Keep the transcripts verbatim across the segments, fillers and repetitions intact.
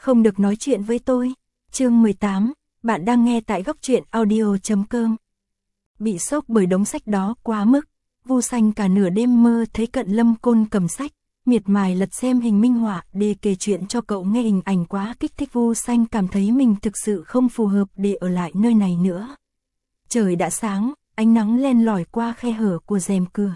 Không được nói chuyện với tôi. Chương mười tám, bạn đang nghe tại góc truyện audio chấm com. Bị sốc bởi đống sách đó quá mức, Vu Xanh cả nửa đêm mơ thấy Cận Lâm Côn cầm sách, miệt mài lật xem hình minh họa để kể chuyện cho cậu nghe. Hình ảnh quá kích thích, Vu Xanh cảm thấy mình thực sự không phù hợp để ở lại nơi này nữa. Trời đã sáng, ánh nắng len lỏi qua khe hở của rèm cửa.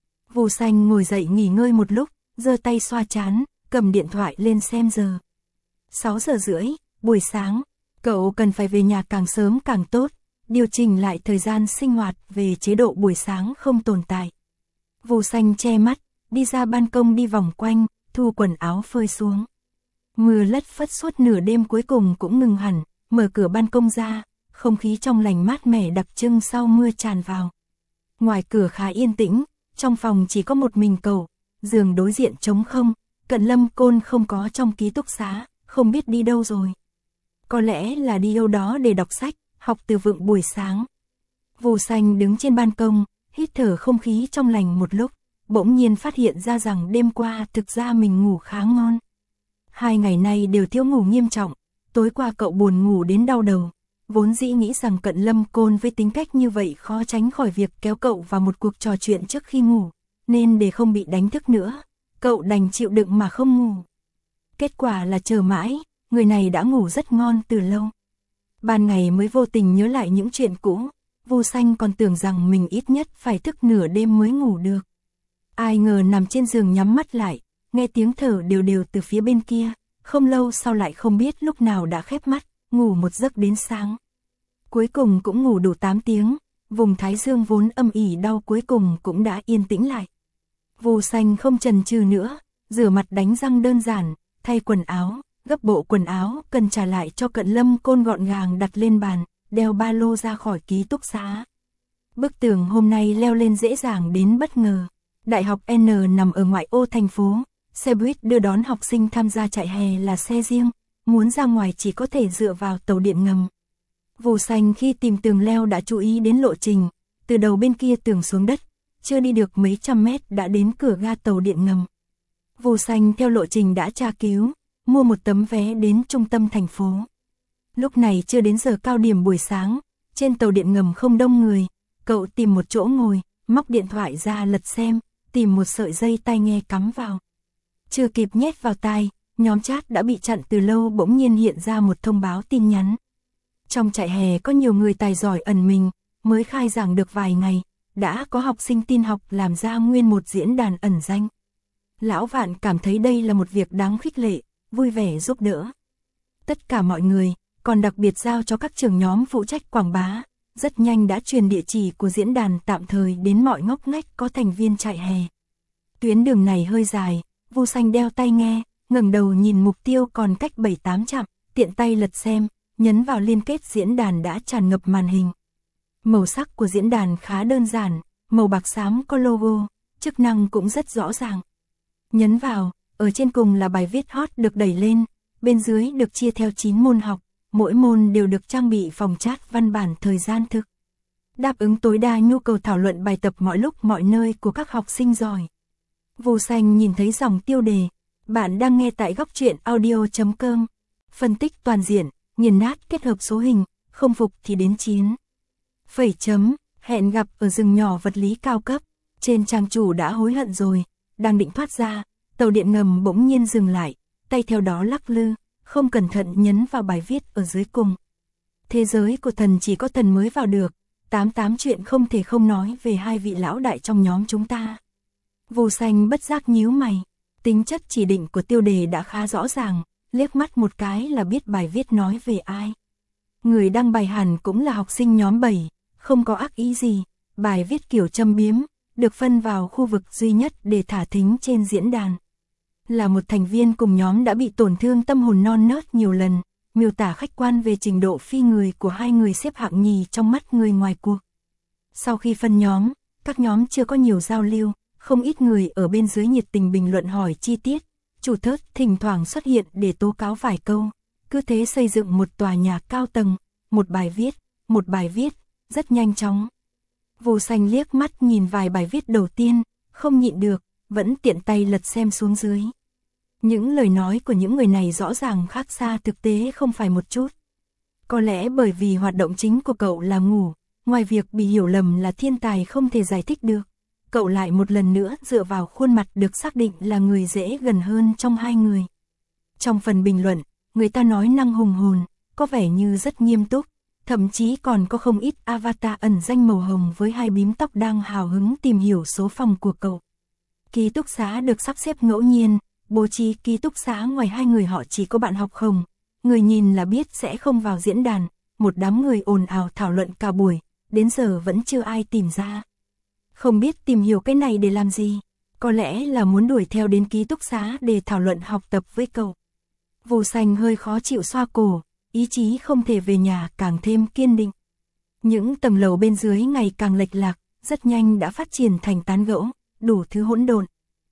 Vu Xanh ngồi dậy nghỉ ngơi một lúc, giơ tay xoa trán, cầm điện thoại lên xem giờ. sáu giờ rưỡi, buổi sáng, cậu cần phải về nhà càng sớm càng tốt, điều chỉnh lại thời gian sinh hoạt về chế độ buổi sáng không tồn tại. Vu Xanh che mắt, đi ra ban công đi vòng quanh, thu quần áo phơi xuống. Mưa lất phất suốt nửa đêm cuối cùng cũng ngừng hẳn, mở cửa ban công ra, không khí trong lành mát mẻ đặc trưng sau mưa tràn vào. Ngoài cửa khá yên tĩnh, trong phòng chỉ có một mình cậu, giường đối diện trống không, Cận Lâm Côn không có trong ký túc xá, không biết đi đâu rồi. Có lẽ là đi đâu đó để đọc sách, học từ vựng buổi sáng. Vu Xanh đứng trên ban công, hít thở không khí trong lành một lúc, bỗng nhiên phát hiện ra rằng đêm qua thực ra mình ngủ khá ngon. Hai ngày nay đều thiếu ngủ nghiêm trọng, tối qua cậu buồn ngủ đến đau đầu. Vốn dĩ nghĩ rằng Cận Lâm Côn với tính cách như vậy khó tránh khỏi việc kéo cậu vào một cuộc trò chuyện trước khi ngủ, nên để không bị đánh thức nữa, cậu đành chịu đựng mà không ngủ. Kết quả là chờ mãi, người này đã ngủ rất ngon từ lâu. Ban ngày mới vô tình nhớ lại những chuyện cũ, Vu Xanh còn tưởng rằng mình ít nhất phải thức nửa đêm mới ngủ được. Ai ngờ nằm trên giường nhắm mắt lại, nghe tiếng thở đều đều từ phía bên kia, không lâu sau lại không biết lúc nào đã khép mắt, ngủ một giấc đến sáng. Cuối cùng cũng ngủ đủ tám tiếng, vùng thái dương vốn âm ỉ đau cuối cùng cũng đã yên tĩnh lại. Vu Xanh không chần chừ nữa, rửa mặt đánh răng đơn giản, thay quần áo, gấp bộ quần áo cần trả lại cho Cận Lâm Côn gọn gàng đặt lên bàn, đeo ba lô ra khỏi ký túc xá. Bức tường hôm nay leo lên dễ dàng đến bất ngờ. Đại học N nằm ở ngoại ô thành phố, xe buýt đưa đón học sinh tham gia trại hè là xe riêng, muốn ra ngoài chỉ có thể dựa vào tàu điện ngầm. Vu Xanh khi tìm tường leo đã chú ý đến lộ trình, từ đầu bên kia tường xuống đất, chưa đi được mấy trăm mét đã đến cửa ga tàu điện ngầm. Vu Xanh theo lộ trình đã tra cứu, mua một tấm vé đến trung tâm thành phố. Lúc này chưa đến giờ cao điểm buổi sáng, trên tàu điện ngầm không đông người, cậu tìm một chỗ ngồi, móc điện thoại ra lật xem, tìm một sợi dây tai nghe cắm vào. Chưa kịp nhét vào tai, nhóm chat đã bị chặn từ lâu bỗng nhiên hiện ra một thông báo tin nhắn. Trong trại hè có nhiều người tài giỏi ẩn mình, mới khai giảng được vài ngày, đã có học sinh tin học làm ra nguyên một diễn đàn ẩn danh. Lão Vạn cảm thấy đây là một việc đáng khích lệ, vui vẻ giúp đỡ. Tất cả mọi người, còn đặc biệt giao cho các trưởng nhóm phụ trách quảng bá, rất nhanh đã truyền địa chỉ của diễn đàn tạm thời đến mọi ngóc ngách có thành viên trại hè. Tuyến đường này hơi dài, Vu Xanh đeo tai nghe, ngẩng đầu nhìn mục tiêu còn cách bảy tám dặm, tiện tay lật xem, nhấn vào liên kết diễn đàn đã tràn ngập màn hình. Màu sắc của diễn đàn khá đơn giản, màu bạc xám có logo, chức năng cũng rất rõ ràng. Nhấn vào, ở trên cùng là bài viết hot được đẩy lên, bên dưới được chia theo chín môn học, mỗi môn đều được trang bị phòng chat văn bản thời gian thực. Đáp ứng tối đa nhu cầu thảo luận bài tập mọi lúc mọi nơi của các học sinh giỏi. Vu Xanh nhìn thấy dòng tiêu đề, bạn đang nghe tại góc truyện audio chấm com. Phân tích toàn diện, nghiền nát kết hợp số hình, không phục thì đến chiến. Phẩy chấm, hẹn gặp ở rừng nhỏ vật lý cao cấp, trên trang chủ đã hối hận rồi, đang định thoát ra, tàu điện ngầm bỗng nhiên dừng lại, tay theo đó lắc lư, không cẩn thận nhấn vào bài viết ở dưới cùng. Thế giới của thần chỉ có thần mới vào được, tám tám chuyện không thể không nói về hai vị lão đại trong nhóm chúng ta. Vu Xanh bất giác nhíu mày, tính chất chỉ định của tiêu đề đã khá rõ ràng, liếc mắt một cái là biết bài viết nói về ai. Người đăng bài hẳn cũng là học sinh nhóm bảy, không có ác ý gì, bài viết kiểu châm biếm, được phân vào khu vực duy nhất để thả thính trên diễn đàn. Là một thành viên cùng nhóm đã bị tổn thương tâm hồn non nớt nhiều lần, miêu tả khách quan về trình độ phi người của hai người xếp hạng nhì trong mắt người ngoài cuộc. Sau khi phân nhóm, các nhóm chưa có nhiều giao lưu, không ít người ở bên dưới nhiệt tình bình luận hỏi chi tiết, chủ thớt thỉnh thoảng xuất hiện để tố cáo vài câu, cứ thế xây dựng một tòa nhà cao tầng, một bài viết, một bài viết, rất nhanh chóng. Vu Xanh liếc mắt nhìn vài bài viết đầu tiên, không nhịn được, vẫn tiện tay lật xem xuống dưới. Những lời nói của những người này rõ ràng khác xa thực tế không phải một chút. Có lẽ bởi vì hoạt động chính của cậu là ngủ, ngoài việc bị hiểu lầm là thiên tài không thể giải thích được, cậu lại một lần nữa dựa vào khuôn mặt được xác định là người dễ gần hơn trong hai người. Trong phần bình luận, người ta nói năng hùng hồn, có vẻ như rất nghiêm túc, thậm chí còn có không ít avatar ẩn danh màu hồng với hai bím tóc đang hào hứng tìm hiểu số phòng của cậu. Ký túc xá được sắp xếp ngẫu nhiên, bố trí ký túc xá ngoài hai người họ chỉ có bạn học không, người nhìn là biết sẽ không vào diễn đàn, một đám người ồn ào thảo luận cả buổi, đến giờ vẫn chưa ai tìm ra. Không biết tìm hiểu cái này để làm gì, có lẽ là muốn đuổi theo đến ký túc xá để thảo luận học tập với cậu. Vô Xanh hơi khó chịu xoa cổ, ý chí không thể về nhà càng thêm kiên định. Những tầng lầu bên dưới ngày càng lệch lạc, rất nhanh đã phát triển thành tán gẫu, đủ thứ hỗn độn.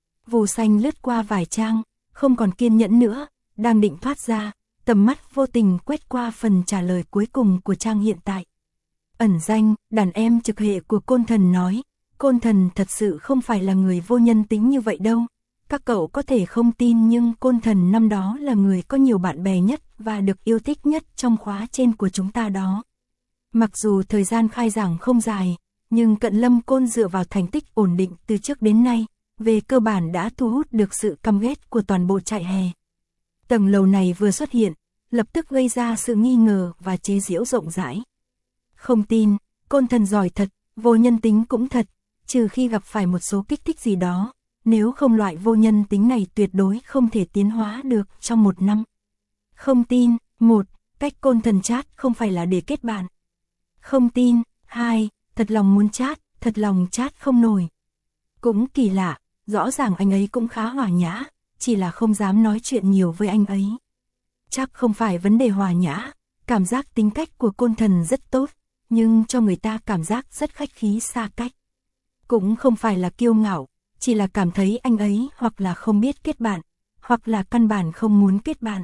Vô Xanh lướt qua vài trang, không còn kiên nhẫn nữa, đang định thoát ra, tầm mắt vô tình quét qua phần trả lời cuối cùng của trang hiện tại. Ẩn danh, đàn em trực hệ của Côn Thần nói, Côn Thần thật sự không phải là người vô nhân tính như vậy đâu. Các cậu có thể không tin nhưng Côn Thần năm đó là người có nhiều bạn bè nhất và được yêu thích nhất trong khóa trên của chúng ta đó. Mặc dù thời gian khai giảng không dài, nhưng Cận Lâm Côn dựa vào thành tích ổn định từ trước đến nay, về cơ bản đã thu hút được sự căm ghét của toàn bộ trại hè. Tầng lầu này vừa xuất hiện, lập tức gây ra sự nghi ngờ và chế giễu rộng rãi. Không tin, Côn Thần giỏi thật, vô nhân tính cũng thật, trừ khi gặp phải một số kích thích gì đó, nếu không loại vô nhân tính này tuyệt đối không thể tiến hóa được trong một năm. Không tin, một, cách Côn Thần chat không phải là để kết bạn. Không tin, hai, thật lòng muốn chat, thật lòng chat không nổi. Cũng kỳ lạ, rõ ràng anh ấy cũng khá hòa nhã, chỉ là không dám nói chuyện nhiều với anh ấy. Chắc không phải vấn đề hòa nhã, cảm giác tính cách của Côn Thần rất tốt, nhưng cho người ta cảm giác rất khách khí xa cách. Cũng không phải là kiêu ngạo, chỉ là cảm thấy anh ấy hoặc là không biết kết bạn, hoặc là căn bản không muốn kết bạn.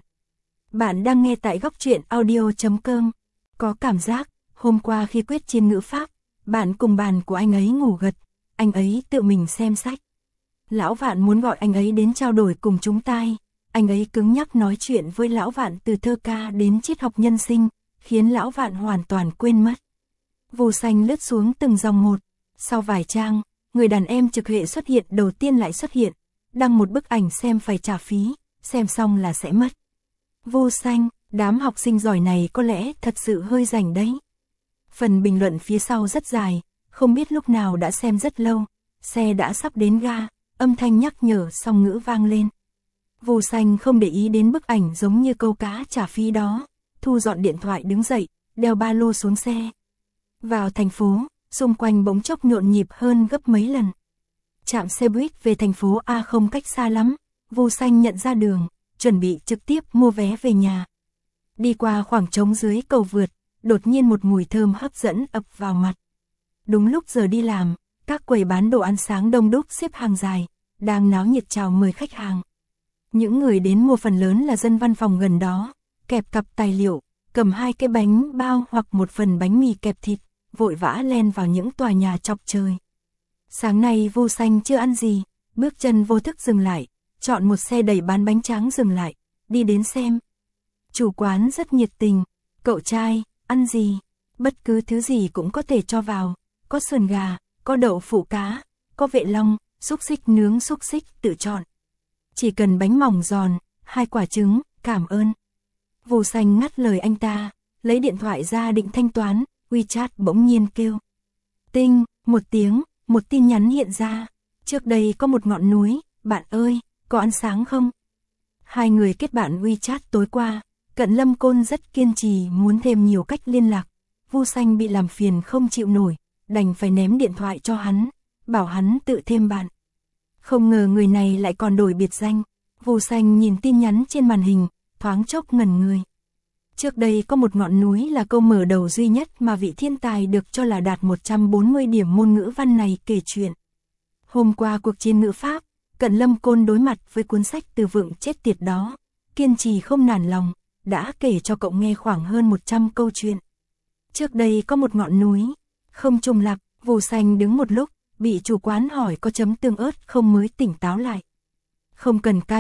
Bạn đang nghe tại góc truyện audio chấm com. Có cảm giác, hôm qua khi quyết chiến ngữ pháp, bạn cùng bàn của anh ấy ngủ gật, anh ấy tự mình xem sách. Lão Vạn muốn gọi anh ấy đến trao đổi cùng chúng ta, anh ấy cứng nhắc nói chuyện với Lão Vạn từ thơ ca đến triết học nhân sinh, khiến Lão Vạn hoàn toàn quên mất. Vô Xanh lướt xuống từng dòng một, sau vài trang, người đàn em trực hệ xuất hiện đầu tiên lại xuất hiện, đăng một bức ảnh xem phải trả phí, xem xong là sẽ mất. Vô Xanh, đám học sinh giỏi này có lẽ thật sự hơi rảnh đấy. Phần bình luận phía sau rất dài, không biết lúc nào đã xem rất lâu, xe đã sắp đến ga, âm thanh nhắc nhở song ngữ vang lên. Vô Xanh không để ý đến bức ảnh giống như câu cá trả phí đó, thu dọn điện thoại đứng dậy, đeo ba lô xuống xe. Vào thành phố, xung quanh bỗng chốc nhộn nhịp hơn gấp mấy lần. Trạm xe buýt về thành phố A không cách xa lắm, Vô Xanh nhận ra đường, chuẩn bị trực tiếp mua vé về nhà. Đi qua khoảng trống dưới cầu vượt, đột nhiên một mùi thơm hấp dẫn ập vào mặt. Đúng lúc giờ đi làm, các quầy bán đồ ăn sáng đông đúc xếp hàng dài, đang náo nhiệt chào mời khách hàng. Những người đến mua phần lớn là dân văn phòng gần đó, kẹp cặp tài liệu, cầm hai cái bánh bao hoặc một phần bánh mì kẹp thịt, vội vã len vào những tòa nhà chọc trời. Sáng nay Vô Xanh chưa ăn gì, bước chân vô thức dừng lại, chọn một xe đẩy bán bánh tráng dừng lại, đi đến xem. Chủ quán rất nhiệt tình, cậu trai, ăn gì? Bất cứ thứ gì cũng có thể cho vào, có sườn gà, có đậu phụ cá, có vệ long, xúc xích nướng xúc xích tự chọn. Chỉ cần bánh mỏng giòn, hai quả trứng, cảm ơn. Vô Xanh ngắt lời anh ta, lấy điện thoại ra định thanh toán, WeChat bỗng nhiên kêu. Tinh, một tiếng, một tin nhắn hiện ra. Trước đây có một ngọn núi, bạn ơi, có ăn sáng không? Hai người kết bạn WeChat tối qua, Cận Lâm Côn rất kiên trì muốn thêm nhiều cách liên lạc. Vô Xanh bị làm phiền không chịu nổi, đành phải ném điện thoại cho hắn, bảo hắn tự thêm bạn. Không ngờ người này lại còn đổi biệt danh. Vô Xanh nhìn tin nhắn trên màn hình, thoáng chốc ngẩn người. Trước đây có một ngọn núi là câu mở đầu duy nhất mà vị thiên tài được cho là đạt một trăm bốn mươi điểm môn ngữ văn này kể chuyện. Hôm qua cuộc chiến ngữ pháp, Cận Lâm Côn đối mặt với cuốn sách từ vựng chết tiệt đó, kiên trì không nản lòng, đã kể cho cậu nghe khoảng hơn một trăm câu chuyện. Trước đây có một ngọn núi, không trùng lặp, Vô Xanh đứng một lúc, bị chủ quán hỏi có chấm tương ớt không mới tỉnh táo lại. Không cần cay,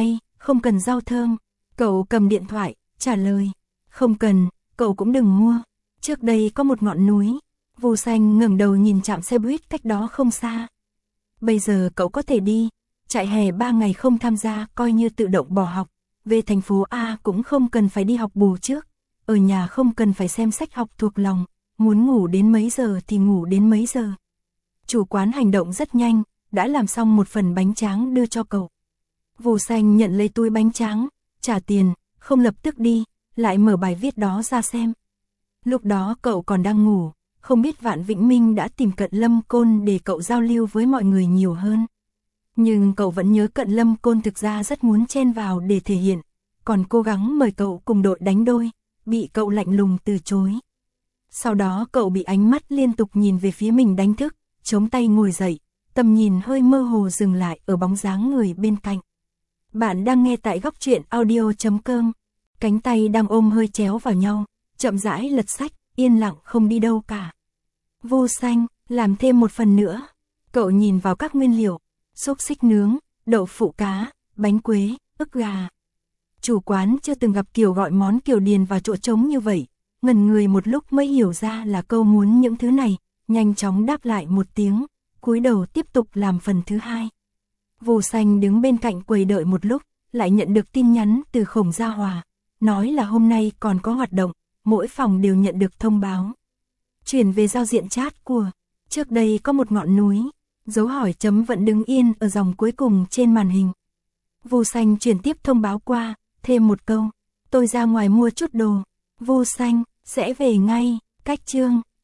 Không cần rau thơm. Cậu cầm điện thoại, trả lời. Không cần, cậu cũng đừng mua. Trước đây có một ngọn núi. Vô Xanh ngẩng đầu nhìn trạm xe buýt cách đó không xa. Bây giờ cậu có thể đi. Trại hè ba ngày không tham gia coi như tự động bỏ học. Về thành phố A cũng không cần phải đi học bù trước. Ở nhà không cần phải xem sách học thuộc lòng. Muốn ngủ đến mấy giờ thì ngủ đến mấy giờ. Chủ quán hành động rất nhanh, đã làm xong một phần bánh tráng đưa cho cậu. Vô Xanh nhận lấy túi bánh tráng, trả tiền, không lập tức đi, lại mở bài viết đó ra xem. Lúc đó cậu còn đang ngủ, không biết Vạn Vĩnh Minh đã tìm Cận Lâm Côn để cậu giao lưu với mọi người nhiều hơn. Nhưng cậu vẫn nhớ Cận Lâm Côn thực ra rất muốn chen vào để thể hiện, còn cố gắng mời cậu cùng đội đánh đôi, bị cậu lạnh lùng từ chối. Sau đó cậu bị ánh mắt liên tục nhìn về phía mình đánh thức, chống tay ngồi dậy, tầm nhìn hơi mơ hồ dừng lại ở bóng dáng người bên cạnh. Bạn đang nghe tại góc truyện audio chấm com. Cánh tay đang ôm hơi chéo vào nhau, chậm rãi lật sách, yên lặng không đi đâu cả. Vô Xanh, làm thêm một phần nữa. Cậu nhìn vào các nguyên liệu, xúc xích nướng, đậu phụ cá, bánh quế, ức gà. Chủ quán chưa từng gặp kiểu gọi món kiểu điền vào chỗ trống như vậy, ngẩn người một lúc mới hiểu ra là câu muốn những thứ này, nhanh chóng đáp lại một tiếng, cúi đầu tiếp tục làm phần thứ hai. Vô Xanh đứng bên cạnh quầy đợi một lúc, lại nhận được tin nhắn từ Khổng Gia Hòa, nói là hôm nay còn có hoạt động, mỗi phòng đều nhận được thông báo. Chuyển về giao diện chat của, trước đây có một ngọn núi, dấu hỏi chấm vẫn đứng yên ở dòng cuối cùng trên màn hình. Vô Xanh chuyển tiếp thông báo qua, thêm một câu, tôi ra ngoài mua chút đồ. Vô Xanh, sẽ về ngay, cách chương.